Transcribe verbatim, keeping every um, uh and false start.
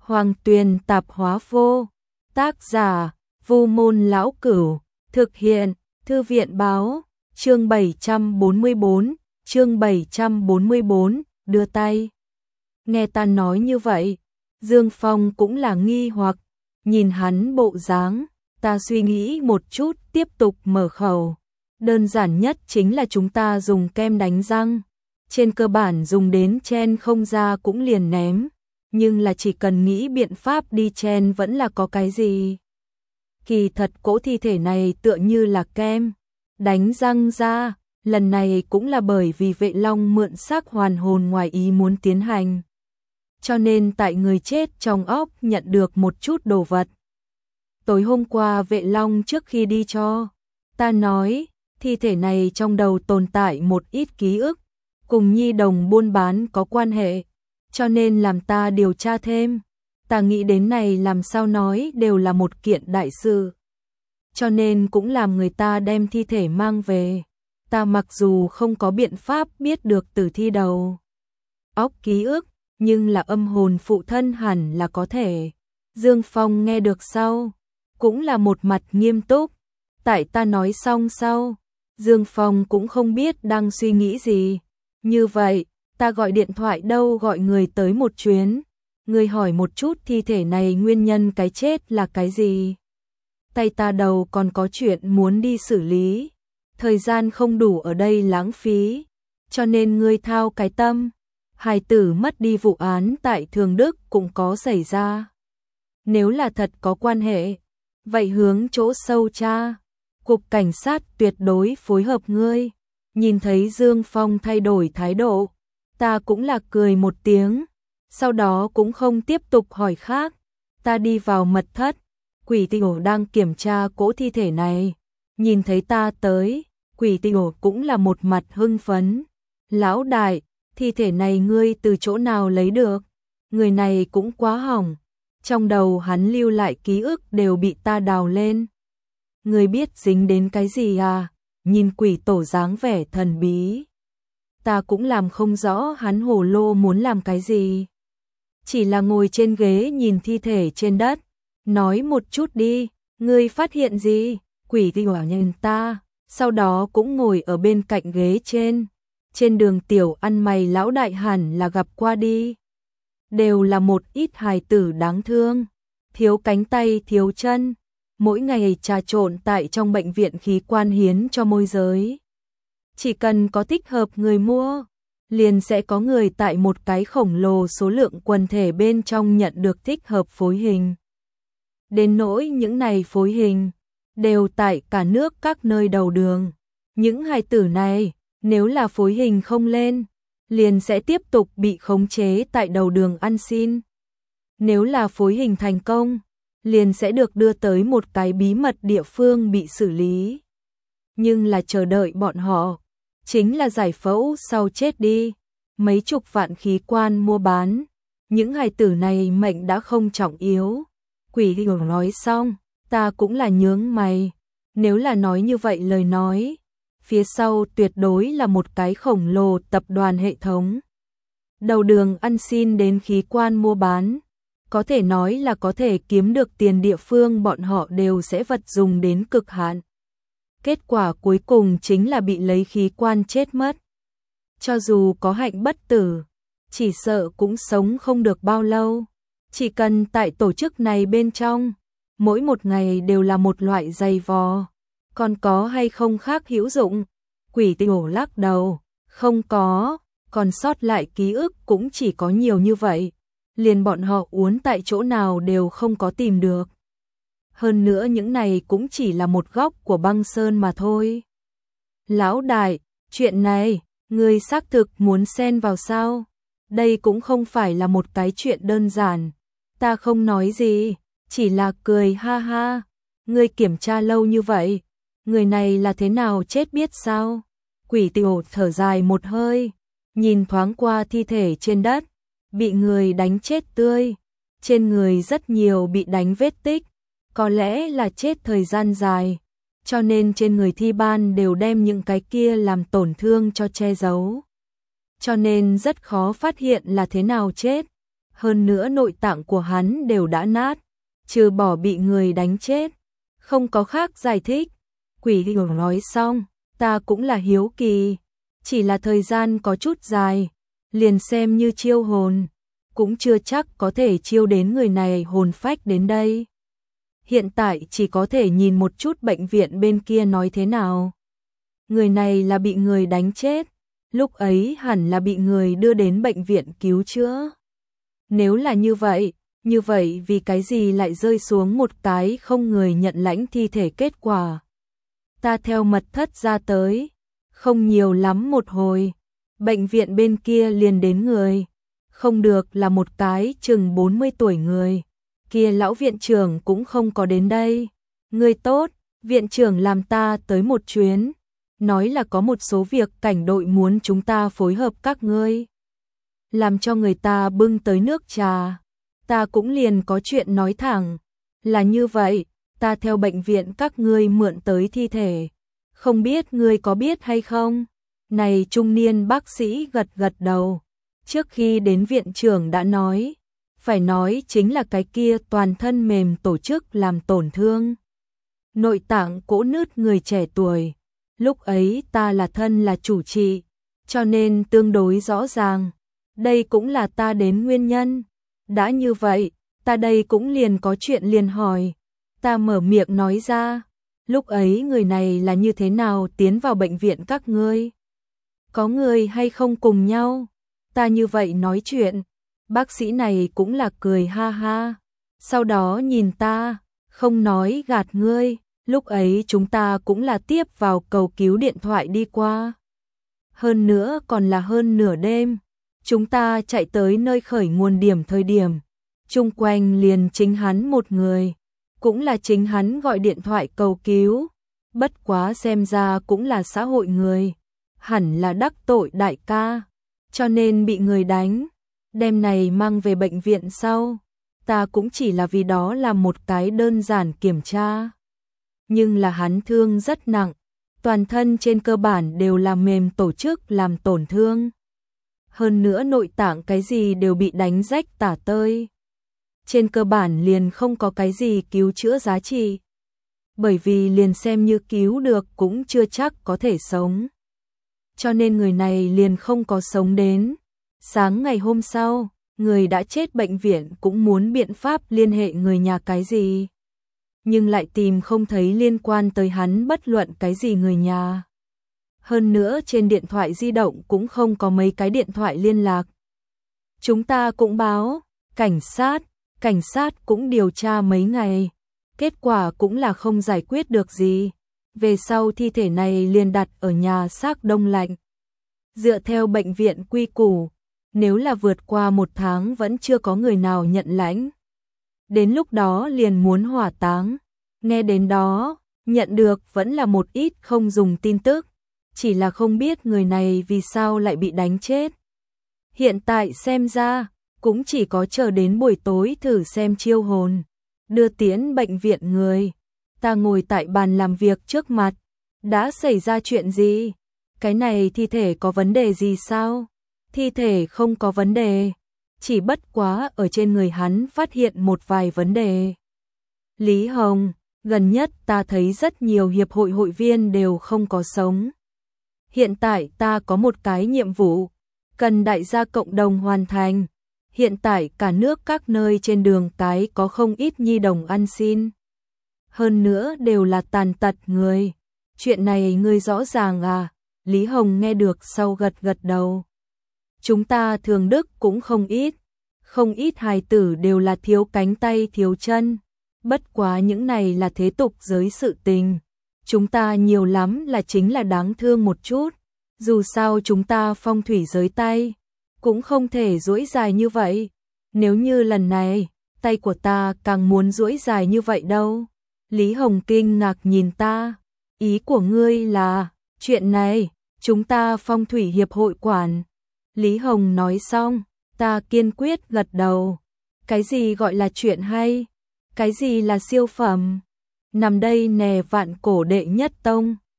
Hoàng Tuyền tạp hóa vô. Tác giả: Vu Môn Lão Cửu. Thực hiện: Thư viện báo. Chương bảy trăm bốn mươi bốn, chương bảy trăm bốn mươi bốn, đưa tay. Nghe ta nói như vậy, Dương Phong cũng là nghi hoặc, nhìn hắn bộ dáng, ta suy nghĩ một chút tiếp tục mở khẩu. Đơn giản nhất chính là chúng ta dùng kem đánh răng, trên cơ bản dùng đến chen không ra cũng liền ném, nhưng là chỉ cần nghĩ biện pháp đi chen vẫn là có cái gì. Kỳ thật cỗ thi thể này tựa như là kem đánh răng ra, lần này cũng là bởi vì Vệ Long mượn xác hoàn hồn ngoài ý muốn tiến hành. Cho nên tại người chết trong óc nhận được một chút đồ vật. Tối hôm qua Vệ Long trước khi đi cho ta nói, thi thể này trong đầu tồn tại một ít ký ức, cùng nhi đồng buôn bán có quan hệ, cho nên làm ta điều tra thêm. Ta nghĩ đến này làm sao nói đều là một kiện đại sự, cho nên cũng làm người ta đem thi thể mang về. Ta mặc dù không có biện pháp biết được tử thi đầu óc ký ức, nhưng là âm hồn phụ thân hẳn là có thể. Dương Phong nghe được sau, cũng là một mặt nghiêm túc. Tại ta nói xong sau, Dương Phong cũng không biết đang suy nghĩ gì. Như vậy, ta gọi điện thoại đâu gọi người tới một chuyến. Người hỏi một chút thi thể này nguyên nhân cái chết là cái gì. Tay ta đầu còn có chuyện muốn đi xử lý. Thời gian không đủ ở đây lãng phí. Cho nên ngươi thao cái tâm. Hài tử mất đi vụ án tại Thường Đức cũng có xảy ra. Nếu là thật có quan hệ, vậy hướng chỗ sâu tra. Cục cảnh sát tuyệt đối phối hợp ngươi. Nhìn thấy Dương Phong thay đổi thái độ, ta cũng là cười một tiếng. Sau đó cũng không tiếp tục hỏi khác. Ta đi vào mật thất. Quỷ Tiểu đang kiểm tra cỗ thi thể này. Nhìn thấy ta tới, Quỷ Tiểu cũng là một mặt hưng phấn. Lão đại, thi thể này ngươi từ chỗ nào lấy được? Người này cũng quá hỏng. Trong đầu hắn lưu lại ký ức đều bị ta đào lên. Ngươi biết dính đến cái gì à? Nhìn Quỷ Tổ dáng vẻ thần bí. Ta cũng làm không rõ hắn hồ lô muốn làm cái gì. Chỉ là ngồi trên ghế nhìn thi thể trên đất. Nói một chút đi, ngươi phát hiện gì? Quỷ Tiểu nhìn ta, sau đó cũng ngồi ở bên cạnh ghế trên. Trên đường tiểu ăn mày lão đại hẳn là gặp qua đi. Đều là một ít hài tử đáng thương, thiếu cánh tay thiếu chân, mỗi ngày trà trộn tại trong bệnh viện khí quan hiến cho môi giới. Chỉ cần có thích hợp người mua, liền sẽ có người tại một cái khổng lồ số lượng quần thể bên trong nhận được thích hợp phối hình. Đến nỗi những này phối hình, đều tại cả nước các nơi đầu đường. Những hài tử này, nếu là phối hình không lên, liền sẽ tiếp tục bị khống chế tại đầu đường ăn xin. Nếu là phối hình thành công, liền sẽ được đưa tới một cái bí mật địa phương bị xử lý. Nhưng là chờ đợi bọn họ, chính là giải phẫu sau chết đi, mấy chục vạn khí quan mua bán. Những hài tử này mệnh đã không trọng yếu. Quỷ Tiểu nói xong, ta cũng là nhướng mày. Nếu là nói như vậy lời nói, phía sau tuyệt đối là một cái khổng lồ tập đoàn hệ thống. Đầu đường ăn xin đến khí quan mua bán, có thể nói là có thể kiếm được tiền địa phương bọn họ đều sẽ vật dùng đến cực hạn. Kết quả cuối cùng chính là bị lấy khí quan chết mất. Cho dù có hạnh bất tử, chỉ sợ cũng sống không được bao lâu. Chỉ cần tại tổ chức này bên trong, mỗi một ngày đều là một loại dày vò. Còn có hay không khác hữu dụng? Quỷ Tiểu lắc đầu, không có, còn sót lại ký ức cũng chỉ có nhiều như vậy. Liền bọn họ uốn tại chỗ nào đều không có tìm được. Hơn nữa những này cũng chỉ là một góc của băng sơn mà thôi. Lão đại, chuyện này, ngươi xác thực muốn xen vào sao? Đây cũng không phải là một cái chuyện đơn giản. Ta không nói gì, chỉ là cười ha ha. Ngươi kiểm tra lâu như vậy, người này là thế nào chết biết sao? Quỷ Tiểu thở dài một hơi, nhìn thoáng qua thi thể trên đất, bị người đánh chết tươi, trên người rất nhiều bị đánh vết tích, có lẽ là chết thời gian dài, cho nên trên người thi ban đều đem những cái kia làm tổn thương cho che giấu. Cho nên rất khó phát hiện là thế nào chết. Hơn nữa nội tạng của hắn đều đã nát, trừ bỏ bị người đánh chết, không có khác giải thích. Quỷ hiểu nói xong, ta cũng là hiếu kỳ, chỉ là thời gian có chút dài, liền xem như chiêu hồn, cũng chưa chắc có thể chiêu đến người này hồn phách đến đây. Hiện tại chỉ có thể nhìn một chút bệnh viện bên kia nói thế nào. Người này là bị người đánh chết, lúc ấy hẳn là bị người đưa đến bệnh viện cứu chữa. Nếu là như vậy, như vậy vì cái gì lại rơi xuống một cái không người nhận lãnh thi thể kết quả. Ta theo mật thất ra tới, không nhiều lắm một hồi, bệnh viện bên kia liền đến người, không được là một cái chừng bốn mươi tuổi người, kia lão viện trưởng cũng không có đến đây. Người tốt, viện trưởng làm ta tới một chuyến, nói là có một số việc cảnh đội muốn chúng ta phối hợp các ngươi. Làm cho người ta bưng tới nước trà, ta cũng liền có chuyện nói thẳng, là như vậy, ta theo bệnh viện các ngươi mượn tới thi thể, không biết ngươi có biết hay không? Này trung niên bác sĩ gật gật đầu, trước khi đến viện trưởng đã nói, phải nói chính là cái kia toàn thân mềm tổ chức làm tổn thương. Nội tạng cỗ nứt người trẻ tuổi, lúc ấy ta là thân là chủ trị, cho nên tương đối rõ ràng, đây cũng là ta đến nguyên nhân. Đã như vậy, ta đây cũng liền có chuyện liền hỏi, ta mở miệng nói ra, lúc ấy người này là như thế nào tiến vào bệnh viện các ngươi? Có người hay không cùng nhau? Ta như vậy nói chuyện, bác sĩ này cũng là cười ha ha, sau đó nhìn ta, không nói gạt ngươi, lúc ấy chúng ta cũng là tiếp vào cầu cứu điện thoại đi qua. Hơn nữa còn là hơn nửa đêm, chúng ta chạy tới nơi khởi nguồn điểm thời điểm, chung quanh liền chính hắn một người, cũng là chính hắn gọi điện thoại cầu cứu, bất quá xem ra cũng là xã hội người, hẳn là đắc tội đại ca, cho nên bị người đánh, đem này mang về bệnh viện sau, ta cũng chỉ là vì đó làm một cái đơn giản kiểm tra. Nhưng là hắn thương rất nặng, toàn thân trên cơ bản đều là mềm tổ chức làm tổn thương. Hơn nữa nội tạng cái gì đều bị đánh rách tả tơi. Trên cơ bản liền không có cái gì cứu chữa giá trị. Bởi vì liền xem như cứu được cũng chưa chắc có thể sống. Cho nên người này liền không có sống đến. Sáng ngày hôm sau, người đã chết bệnh viện cũng muốn biện pháp liên hệ người nhà cái gì. Nhưng lại tìm không thấy liên quan tới hắn bất luận cái gì người nhà. Hơn nữa trên điện thoại di động cũng không có mấy cái điện thoại liên lạc. Chúng ta cũng báo, cảnh sát, cảnh sát cũng điều tra mấy ngày. Kết quả cũng là không giải quyết được gì. Về sau thi thể này liền đặt ở nhà xác đông lạnh. Dựa theo bệnh viện quy củ, nếu là vượt qua một tháng vẫn chưa có người nào nhận lãnh. Đến lúc đó liền muốn hỏa táng. Nghe đến đó, nhận được vẫn là một ít không dùng tin tức. Chỉ là không biết người này vì sao lại bị đánh chết. Hiện tại xem ra, cũng chỉ có chờ đến buổi tối thử xem chiêu hồn. Đưa tiến bệnh viện người. Ta ngồi tại bàn làm việc trước mặt. Đã xảy ra chuyện gì? Cái này thi thể có vấn đề gì sao? Thi thể không có vấn đề. Chỉ bất quá ở trên người hắn phát hiện một vài vấn đề. Lý Hồng, gần nhất ta thấy rất nhiều hiệp hội hội viên đều không có sống. Hiện tại ta có một cái nhiệm vụ, cần đại gia cộng đồng hoàn thành. Hiện tại cả nước các nơi trên đường cái có không ít nhi đồng ăn xin. Hơn nữa đều là tàn tật người. Chuyện này ngươi rõ ràng à? Lý Hồng nghe được sau gật gật đầu. Chúng ta thường đức cũng không ít. Không ít hài tử đều là thiếu cánh tay thiếu chân. Bất quá những này là thế tục giới sự tình. Chúng ta nhiều lắm là chính là đáng thương một chút. Dù sao chúng ta phong thủy giới tay, cũng không thể duỗi dài như vậy. Nếu như lần này, tay của ta càng muốn duỗi dài như vậy đâu. Lý Hồng kinh ngạc nhìn ta. Ý của ngươi là, chuyện này, chúng ta phong thủy hiệp hội quản. Lý Hồng nói xong, ta kiên quyết gật đầu. Cái gì gọi là chuyện hay? Cái gì là siêu phẩm? Nằm đây nè vạn cổ đệ nhất tông.